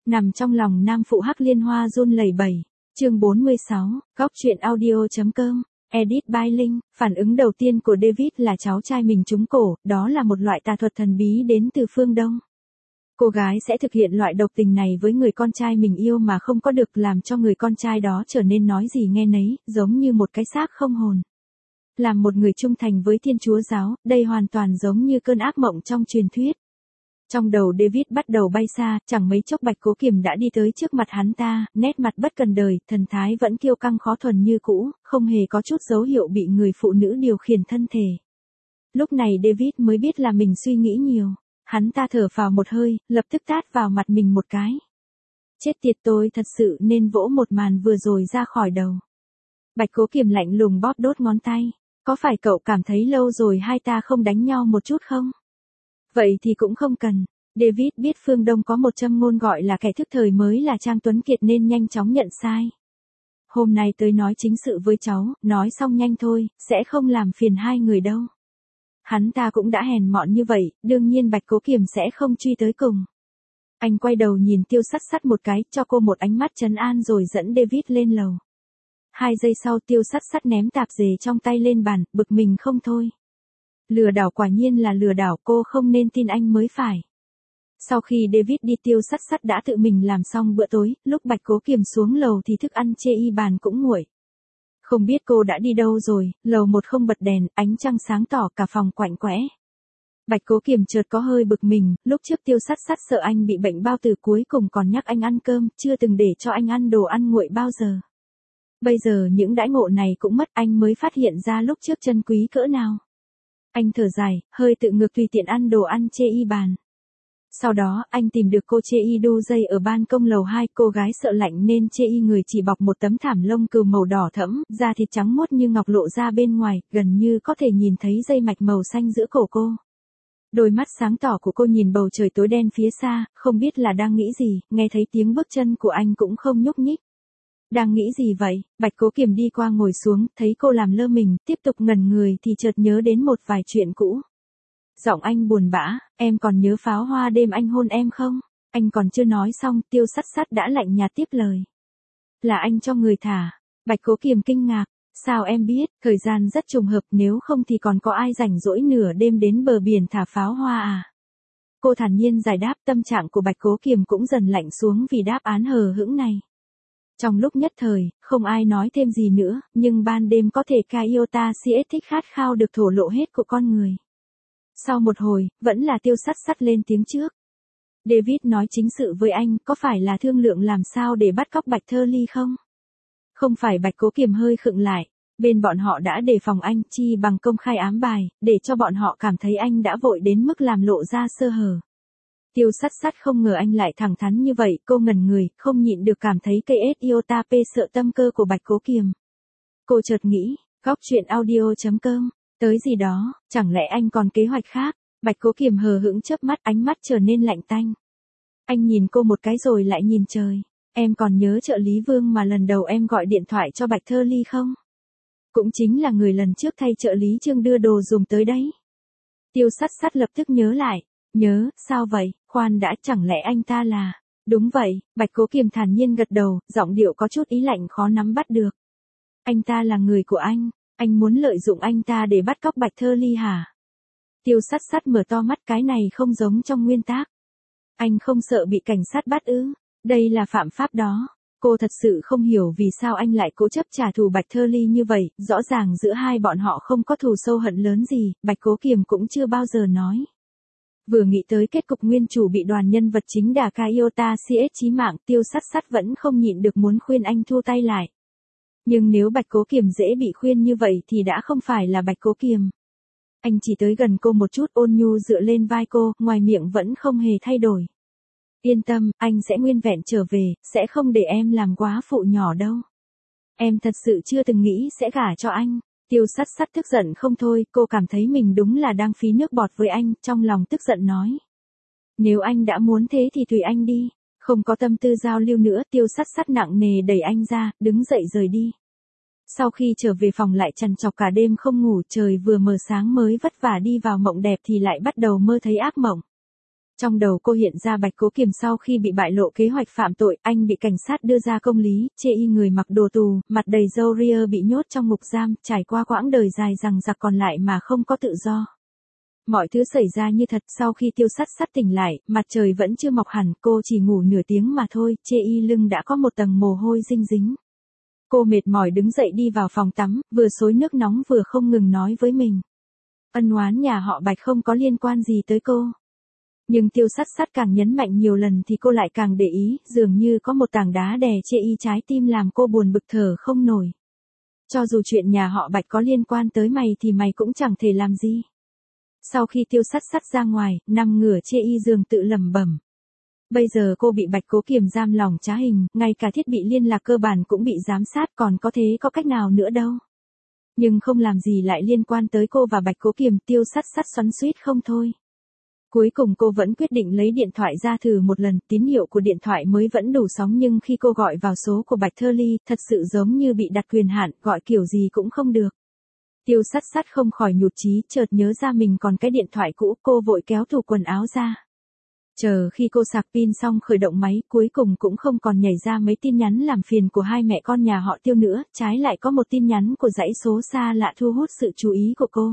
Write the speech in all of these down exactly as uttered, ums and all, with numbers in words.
Nằm trong lòng nam phụ Hắc Liên Hoa run lẩy bẩy. Chương bốn mươi sáu, góc truyện audio.com, edit by Linh. Phản ứng đầu tiên của David là cháu trai mình trúng cổ, đó là một loại tà thuật thần bí đến từ phương Đông. Cô gái sẽ thực hiện loại độc tình này với người con trai mình yêu mà không có được, làm cho người con trai đó trở nên nói gì nghe nấy, giống như một cái xác không hồn. Làm một người trung thành với Thiên Chúa giáo, đây hoàn toàn giống như cơn ác mộng trong truyền thuyết. Trong đầu David bắt đầu bay xa, chẳng mấy chốc Bạch Cố Kiềm đã đi tới trước mặt hắn ta, nét mặt bất cần đời, thần thái vẫn kiêu căng khó thuần như cũ, không hề có chút dấu hiệu bị người phụ nữ điều khiển thân thể. Lúc này David mới biết là mình suy nghĩ nhiều, hắn ta thở phào một hơi, lập tức tát vào mặt mình một cái. Chết tiệt, tôi thật sự nên vỗ một màn vừa rồi ra khỏi đầu. Bạch Cố Kiềm lạnh lùng bóp đốt ngón tay, có phải cậu cảm thấy lâu rồi hai ta không đánh nhau một chút không? Vậy thì cũng không cần. David biết phương Đông có một châm ngôn gọi là kẻ thức thời mới là Trang Tuấn Kiệt nên nhanh chóng nhận sai. Hôm nay tới nói chính sự với cháu, nói xong nhanh thôi, sẽ không làm phiền hai người đâu. Hắn ta cũng đã hèn mọn như vậy, đương nhiên Bạch Cố Kiềm sẽ không truy tới cùng. Anh quay đầu nhìn Tiêu Sắt Sắt một cái, cho cô một ánh mắt trấn an rồi dẫn David lên lầu. Hai giây sau Tiêu Sắt Sắt ném tạp dề trong tay lên bàn, bực mình không thôi. Lừa đảo, quả nhiên là lừa đảo, cô không nên tin anh mới phải. Sau khi David đi, Tiêu Sắt Sắt đã tự mình làm xong bữa tối, lúc Bạch Cố Kiềm xuống lầu thì thức ăn chê y bàn cũng nguội. Không biết cô đã đi đâu rồi, lầu một không bật đèn, ánh trăng sáng tỏ cả phòng quạnh quẽ. Bạch Cố Kiềm chợt có hơi bực mình, lúc trước Tiêu Sắt Sắt sợ anh bị bệnh bao tử cuối cùng còn nhắc anh ăn cơm, chưa từng để cho anh ăn đồ ăn nguội bao giờ. Bây giờ những đãi ngộ này cũng mất, anh mới phát hiện ra lúc trước trân quý cỡ nào. Anh thở dài, hơi tự ngược tùy tiện ăn đồ ăn chê y bàn. Sau đó, anh tìm được cô chê y đu dây ở ban công lầu hai, cô gái sợ lạnh nên chê y người chỉ bọc một tấm thảm lông cừu màu đỏ thẫm, da thịt trắng muốt như ngọc lộ ra bên ngoài, gần như có thể nhìn thấy dây mạch màu xanh giữa cổ cô. Đôi mắt sáng tỏ của cô nhìn bầu trời tối đen phía xa, không biết là đang nghĩ gì, nghe thấy tiếng bước chân của anh cũng không nhúc nhích. Đang nghĩ gì vậy? Bạch Cố Kiềm đi qua ngồi xuống, thấy cô làm lơ mình, tiếp tục ngẩn người thì chợt nhớ đến một vài chuyện cũ. Giọng anh buồn bã, em còn nhớ pháo hoa đêm anh hôn em không? Anh còn chưa nói xong, Tiêu Sắt Sắt đã lạnh nhạt tiếp lời. Là anh cho người thả. Bạch Cố Kiềm kinh ngạc, sao em biết? Thời gian rất trùng hợp, nếu không thì còn có ai rảnh rỗi nửa đêm đến bờ biển thả pháo hoa à? Cô thản nhiên giải đáp, tâm trạng của Bạch Cố Kiềm cũng dần lạnh xuống vì đáp án hờ hững này. Trong lúc nhất thời, không ai nói thêm gì nữa, nhưng ban đêm có thể ca iota siết thích khát khao được thổ lộ hết của con người. Sau một hồi, vẫn là Tiêu Sắt Sắt lên tiếng trước. David nói chính sự với anh, có phải là thương lượng làm sao để bắt cóc Bạch Thơ Ly không? Không phải. Bạch Cố Kiềm hơi khựng lại, bên bọn họ đã đề phòng anh, chi bằng công khai ám bài, để cho bọn họ cảm thấy anh đã vội đến mức làm lộ ra sơ hở. Tiêu Sắt Sắt không ngờ anh lại thẳng thắn như vậy, cô ngẩn người, không nhịn được cảm thấy cây ét iota p sợ tâm cơ của Bạch Cố Kiềm. Cô chợt nghĩ, góc truyện audio.com, tới gì đó, chẳng lẽ anh còn kế hoạch khác? Bạch Cố Kiềm hờ hững chớp mắt, ánh mắt trở nên lạnh tanh. Anh nhìn cô một cái rồi lại nhìn trời. Em còn nhớ trợ lý Vương mà lần đầu em gọi điện thoại cho Bạch Thơ Ly không? Cũng chính là người lần trước thay trợ lý Trương đưa đồ dùng tới đấy. Tiêu Sắt Sắt lập tức nhớ lại. Nhớ, sao vậy? Khoan đã, chẳng lẽ anh ta là... Đúng vậy, Bạch Cố Kiềm thản nhiên gật đầu, giọng điệu có chút ý lạnh khó nắm bắt được. Anh ta là người của anh, anh muốn lợi dụng anh ta để bắt cóc Bạch Thơ Ly hả? Tiêu Sắt Sắt mở to mắt, cái này không giống trong nguyên tác. Anh không sợ bị cảnh sát bắt ư? Đây là phạm pháp đó. Cô thật sự không hiểu vì sao anh lại cố chấp trả thù Bạch Thơ Ly như vậy, rõ ràng giữa hai bọn họ không có thù sâu hận lớn gì, Bạch Cố Kiềm cũng chưa bao giờ nói. Vừa nghĩ tới kết cục nguyên chủ bị đoàn nhân vật chính đả ca iota siết chí mạng, Tiêu Sắt Sắt vẫn không nhịn được muốn khuyên anh thu tay lại. Nhưng nếu Bạch Cố Kiềm dễ bị khuyên như vậy thì đã không phải là Bạch Cố Kiềm. Anh chỉ tới gần cô một chút, ôn nhu dựa lên vai cô, ngoài miệng vẫn không hề thay đổi. Yên tâm, anh sẽ nguyên vẹn trở về, sẽ không để em làm quá phụ nhỏ đâu. Em thật sự chưa từng nghĩ sẽ gả cho anh. Tiêu Sắt Sắt tức giận không thôi, cô cảm thấy mình đúng là đang phí nước bọt với anh, trong lòng tức giận nói. Nếu anh đã muốn thế thì tùy anh đi, không có tâm tư giao lưu nữa. Tiêu Sắt Sắt nặng nề đẩy anh ra, đứng dậy rời đi. Sau khi trở về phòng lại trằn trọc cả đêm không ngủ, trời vừa mờ sáng mới vất vả đi vào mộng đẹp thì lại bắt đầu mơ thấy ác mộng. Trong đầu cô hiện ra Bạch Cố Kiềm sau khi bị bại lộ kế hoạch phạm tội, anh bị cảnh sát đưa ra công lý, chê y người mặc đồ tù, mặt đầy râu ria bị nhốt trong ngục giam, trải qua quãng đời dài rằng giặc còn lại mà không có tự do. Mọi thứ xảy ra như thật, sau khi Tiêu Sắt Sắt tỉnh lại, mặt trời vẫn chưa mọc hẳn, cô chỉ ngủ nửa tiếng mà thôi, chê y lưng đã có một tầng mồ hôi dinh dính. Cô mệt mỏi đứng dậy đi vào phòng tắm, vừa xối nước nóng vừa không ngừng nói với mình. Ân oán nhà họ Bạch không có liên quan gì tới cô. Nhưng Tiêu Sắt Sắt càng nhấn mạnh nhiều lần thì cô lại càng để ý, dường như có một tảng đá đè chê y trái tim làm cô buồn bực thở không nổi. Cho dù chuyện nhà họ Bạch có liên quan tới mày thì mày cũng chẳng thể làm gì. Sau khi Tiêu Sắt Sắt ra ngoài, nằm ngửa chê y giường tự lẩm bẩm. Bây giờ cô bị Bạch Cố Kiềm giam lỏng trá hình, ngay cả thiết bị liên lạc cơ bản cũng bị giám sát, còn có thế có cách nào nữa đâu. Nhưng không làm gì lại liên quan tới cô và Bạch Cố Kiềm, Tiêu Sắt Sắt xoắn xuýt không thôi. Cuối cùng cô vẫn quyết định lấy điện thoại ra thử một lần, tín hiệu của điện thoại mới vẫn đủ sóng nhưng khi cô gọi vào số của Bạch Thơ Ly, thật sự giống như bị đặt quyền hạn, gọi kiểu gì cũng không được. Tiêu Sắt Sắt không khỏi nhụt chí, chợt nhớ ra mình còn cái điện thoại cũ, cô vội kéo tủ quần áo ra. Chờ khi cô sạc pin xong khởi động máy, cuối cùng cũng không còn nhảy ra mấy tin nhắn làm phiền của hai mẹ con nhà họ Tiêu nữa, trái lại có một tin nhắn của dãy số xa lạ thu hút sự chú ý của cô.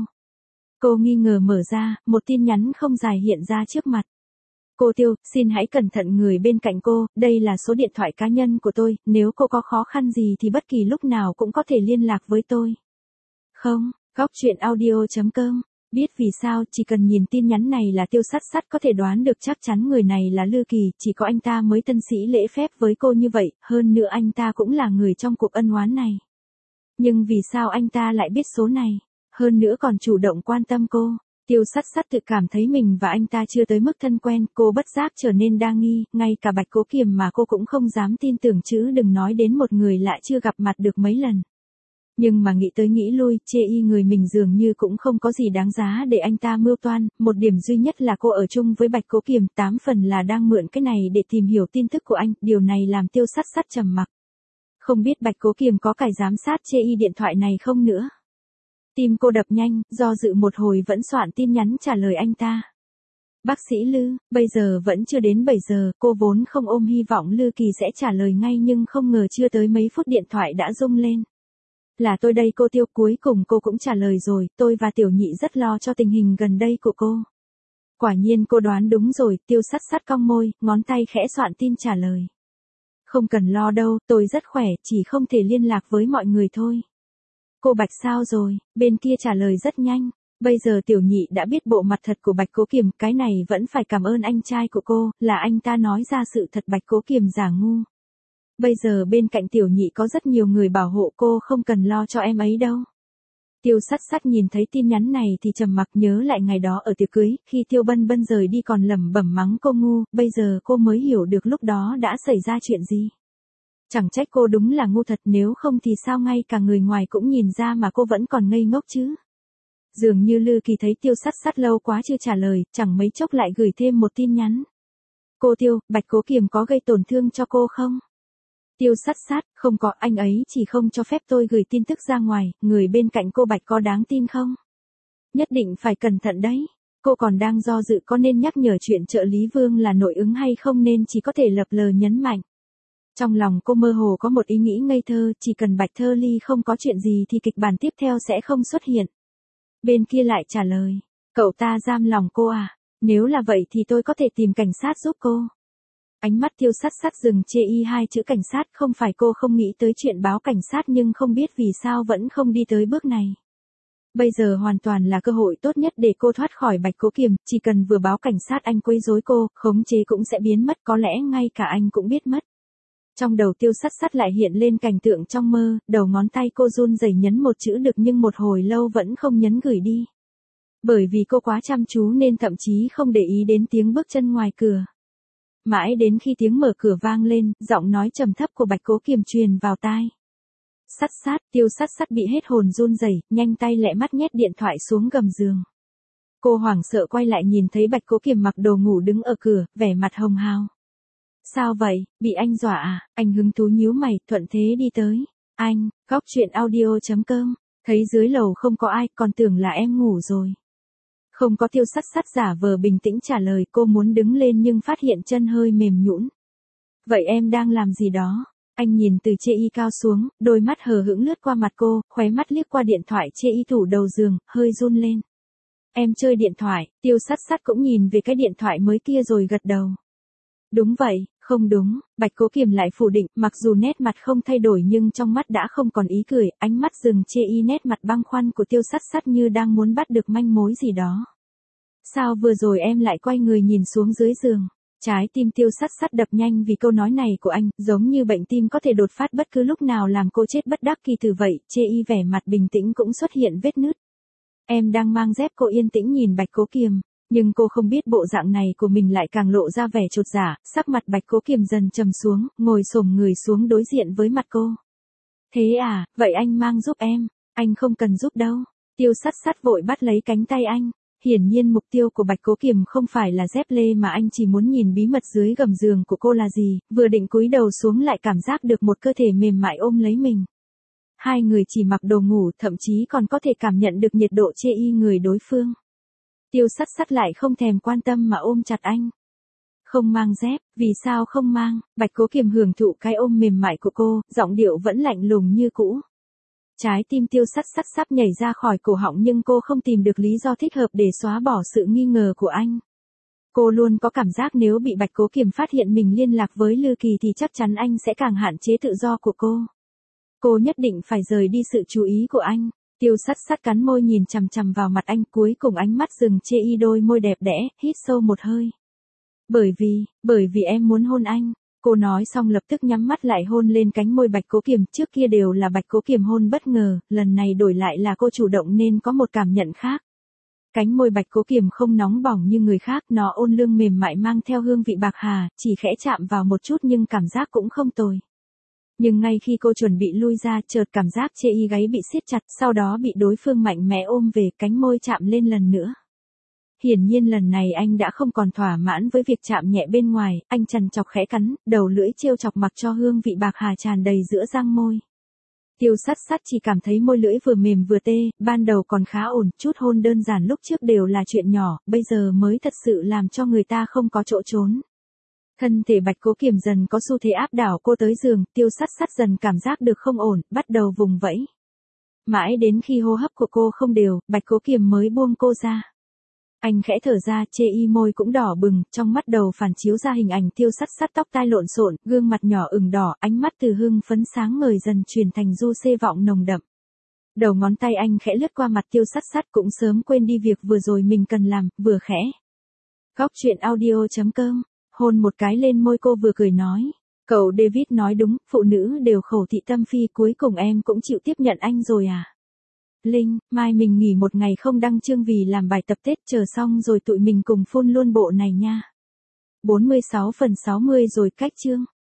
Cô nghi ngờ mở ra, một tin nhắn không dài hiện ra trước mặt. Cô Tiêu, xin hãy cẩn thận người bên cạnh cô, đây là số điện thoại cá nhân của tôi, nếu cô có khó khăn gì thì bất kỳ lúc nào cũng có thể liên lạc với tôi. Không, góc truyện audio chấm com. Biết vì sao, chỉ cần nhìn tin nhắn này là Tiêu Sắt Sắt có thể đoán được chắc chắn người này là Lư Kỳ, chỉ có anh ta mới tân sĩ lễ phép với cô như vậy, hơn nữa anh ta cũng là người trong cuộc ân oán này. Nhưng vì sao anh ta lại biết số này, hơn nữa còn chủ động quan tâm cô? Tiêu Sắt Sắt tự cảm thấy mình và anh ta chưa tới mức thân quen, cô bất giác trở nên đa nghi, ngay cả Bạch Cố Kiềm mà cô cũng không dám tin tưởng chứ đừng nói đến một người lạ chưa gặp mặt được mấy lần. Nhưng mà nghĩ tới nghĩ lui, chê y người mình dường như cũng không có gì đáng giá để anh ta mưu toan, một điểm duy nhất là cô ở chung với Bạch Cố Kiềm, tám phần là đang mượn cái này để tìm hiểu tin tức của anh, điều này làm Tiêu Sắt Sắt trầm mặc. Không biết Bạch Cố Kiềm có cài giám sát chê y điện thoại này không nữa. Tim cô đập nhanh, do dự một hồi vẫn soạn tin nhắn trả lời anh ta. Bác sĩ Lư, bây giờ vẫn chưa đến bảy giờ, cô vốn không ôm hy vọng Lư Kỳ sẽ trả lời ngay nhưng không ngờ chưa tới mấy phút điện thoại đã rung lên. Là tôi đây cô Tiêu, cuối cùng cô cũng trả lời rồi, tôi và Tiểu Nhị rất lo cho tình hình gần đây của cô. Quả nhiên cô đoán đúng rồi, Tiêu Sắt Sắt cong môi, ngón tay khẽ soạn tin trả lời. Không cần lo đâu, tôi rất khỏe, chỉ không thể liên lạc với mọi người thôi. Cô Bạch sao rồi, bên kia trả lời rất nhanh. Bây giờ Tiểu Nhị đã biết bộ mặt thật của Bạch Cố Kiềm, cái này vẫn phải cảm ơn anh trai của cô, là anh ta nói ra sự thật Bạch Cố Kiềm giả ngu. Bây giờ bên cạnh Tiểu Nhị có rất nhiều người bảo hộ cô, không cần lo cho em ấy đâu. Tiêu Sắt Sắt nhìn thấy tin nhắn này thì trầm mặc, nhớ lại ngày đó ở tiệc cưới, khi Tiêu Bân Bân rời đi còn lẩm bẩm mắng cô ngu, bây giờ cô mới hiểu được lúc đó đã xảy ra chuyện gì. Chẳng trách cô đúng là ngu thật, nếu không thì sao ngay cả người ngoài cũng nhìn ra mà cô vẫn còn ngây ngốc chứ. Dường như Lư Kỳ thấy Tiêu Sắt Sắt lâu quá chưa trả lời, chẳng mấy chốc lại gửi thêm một tin nhắn. Cô Tiêu, Bạch Cố Kiềm có gây tổn thương cho cô không? Tiêu Sắt Sắt, không có, anh ấy chỉ không cho phép tôi gửi tin tức ra ngoài, người bên cạnh cô Bạch có đáng tin không? Nhất định phải cẩn thận đấy. Cô còn đang do dự có nên nhắc nhở chuyện trợ lý Vương là nội ứng hay không nên chỉ có thể lập lờ nhấn mạnh. Trong lòng cô mơ hồ có một ý nghĩ ngây thơ, chỉ cần Bạch Thơ Ly không có chuyện gì thì kịch bản tiếp theo sẽ không xuất hiện. Bên kia lại trả lời, cậu ta giam lòng cô à? Nếu là vậy thì tôi có thể tìm cảnh sát giúp cô. Ánh mắt Tiêu Sắt Sắt dừng chê y hai chữ cảnh sát, không phải cô không nghĩ tới chuyện báo cảnh sát nhưng không biết vì sao vẫn không đi tới bước này. Bây giờ hoàn toàn là cơ hội tốt nhất để cô thoát khỏi Bạch Cố Kiềm, chỉ cần vừa báo cảnh sát anh quấy rối cô, khống chế cũng sẽ biến mất, có lẽ ngay cả anh cũng biết mất. Trong đầu Tiêu Sắt Sắt lại hiện lên cảnh tượng trong mơ, đầu ngón tay cô run rẩy nhấn một chữ được nhưng một hồi lâu vẫn không nhấn gửi đi. Bởi vì cô quá chăm chú nên thậm chí không để ý đến tiếng bước chân ngoài cửa. Mãi đến khi tiếng mở cửa vang lên, giọng nói trầm thấp của Bạch Cố Kiềm truyền vào tai. Sắt Sắt, Tiêu Sắt Sắt bị hết hồn run rẩy, nhanh tay lẹ mắt nhét điện thoại xuống gầm giường. Cô hoảng sợ quay lại nhìn thấy Bạch Cố Kiềm mặc đồ ngủ đứng ở cửa, vẻ mặt hồng hào. Sao vậy, bị anh dọa à? Anh hứng thú nhíu mày, thuận thế đi tới. Anh, góc truyện audio chấm com, thấy dưới lầu không có ai, còn tưởng là em ngủ rồi. Không có Tiêu Sắt Sắt giả vờ bình tĩnh trả lời, cô muốn đứng lên nhưng phát hiện chân hơi mềm nhũn. Vậy em đang làm gì đó? Anh nhìn từ chê y cao xuống, đôi mắt hờ hững lướt qua mặt cô, khóe mắt liếc qua điện thoại chê y tủ đầu giường, hơi run lên. Em chơi điện thoại, Tiêu Sắt Sắt cũng nhìn về cái điện thoại mới kia rồi gật đầu. Đúng vậy, không đúng, Bạch Cố Kiềm lại phủ định, mặc dù nét mặt không thay đổi nhưng trong mắt đã không còn ý cười, ánh mắt dừng chê y nét mặt băng khoăn của Tiêu Sắt Sắt như đang muốn bắt được manh mối gì đó. Sao vừa rồi em lại quay người nhìn xuống dưới giường? Trái tim Tiêu Sắt Sắt đập nhanh vì câu nói này của anh, giống như bệnh tim có thể đột phát bất cứ lúc nào làm cô chết bất đắc kỳ tử vậy, chê y vẻ mặt bình tĩnh cũng xuất hiện vết nứt. Em đang mang dép, cô yên tĩnh nhìn Bạch Cố Kiềm, nhưng cô không biết bộ dạng này của mình lại càng lộ ra vẻ chột dạ, sắc mặt Bạch Cố Kiềm dần trầm xuống, ngồi xổm người xuống đối diện với mặt cô. Thế à, vậy anh mang giúp em, anh không cần giúp đâu. Tiêu Sắt Sắt vội bắt lấy cánh tay anh. Hiển nhiên mục tiêu của Bạch Cố Kiềm không phải là dép lê mà anh chỉ muốn nhìn bí mật dưới gầm giường của cô là gì, vừa định cúi đầu xuống lại cảm giác được một cơ thể mềm mại ôm lấy mình. Hai người chỉ mặc đồ ngủ, thậm chí còn có thể cảm nhận được nhiệt độ chê y người đối phương. Tiêu Sắt Sắt lại không thèm quan tâm mà ôm chặt anh. Không mang dép, vì sao không mang? Bạch Cố Kiềm hưởng thụ cái ôm mềm mại của cô, giọng điệu vẫn lạnh lùng như cũ. Trái tim Tiêu Sắt Sắt sắp nhảy ra khỏi cổ họng nhưng cô không tìm được lý do thích hợp để xóa bỏ sự nghi ngờ của anh. Cô luôn có cảm giác nếu bị Bạch Cố Kiềm phát hiện mình liên lạc với Lư Kỳ thì chắc chắn anh sẽ càng hạn chế tự do của cô. Cô nhất định phải rời đi sự chú ý của anh. Tiêu Sắt Sắt cắn môi nhìn chằm chằm vào mặt anh, cuối cùng ánh mắt dừng chê y đôi môi đẹp đẽ, hít sâu một hơi. Bởi vì, bởi vì em muốn hôn anh. Cô nói xong lập tức nhắm mắt lại hôn lên cánh môi Bạch Cố Kiềm, trước kia đều là Bạch Cố Kiềm hôn bất ngờ, lần này đổi lại là cô chủ động nên có một cảm nhận khác. Cánh môi Bạch Cố Kiềm không nóng bỏng như người khác, nó ôn lương mềm mại mang theo hương vị bạc hà, chỉ khẽ chạm vào một chút nhưng cảm giác cũng không tồi. Nhưng ngay khi cô chuẩn bị lui ra, chợt cảm giác chê y gáy bị siết chặt, sau đó bị đối phương mạnh mẽ ôm về, cánh môi chạm lên lần nữa. Hiển nhiên lần này anh đã không còn thỏa mãn với việc chạm nhẹ bên ngoài, anh chằn chọc khẽ cắn, đầu lưỡi trêu chọc mặc cho hương vị bạc hà tràn đầy giữa răng môi. Tiêu Sắt Sắt chỉ cảm thấy môi lưỡi vừa mềm vừa tê, ban đầu còn khá ổn, chút hôn đơn giản lúc trước đều là chuyện nhỏ, bây giờ mới thật sự làm cho người ta không có chỗ trốn. Thân thể Bạch Cố Kiềm dần có xu thế áp đảo cô tới giường, Tiêu Sắt Sắt dần cảm giác được không ổn, bắt đầu vùng vẫy. Mãi đến khi hô hấp của cô không đều, Bạch Cố Kiềm mới buông cô ra. Anh khẽ thở ra, chê y môi cũng đỏ bừng, trong mắt đầu phản chiếu ra hình ảnh Tiêu Sắt Sắt tóc tai lộn xộn, gương mặt nhỏ ửng đỏ, ánh mắt từ hưng phấn sáng ngời dần chuyển thành du xê vọng nồng đậm. Đầu ngón tay anh khẽ lướt qua mặt Tiêu Sắt Sắt, cũng sớm quên đi việc vừa rồi mình cần làm, vừa khẽ. Góc truyện audio chấm com, hôn một cái lên môi cô vừa cười nói. Cậu David nói đúng, phụ nữ đều khẩu thị tâm phi, cuối cùng em cũng chịu tiếp nhận anh rồi à? Linh, mai mình nghỉ một ngày không đăng chương vì làm bài tập Tết, chờ xong rồi tụi mình cùng phun luôn bộ này nha. bốn mươi sáu phần sáu mươi rồi cách chương.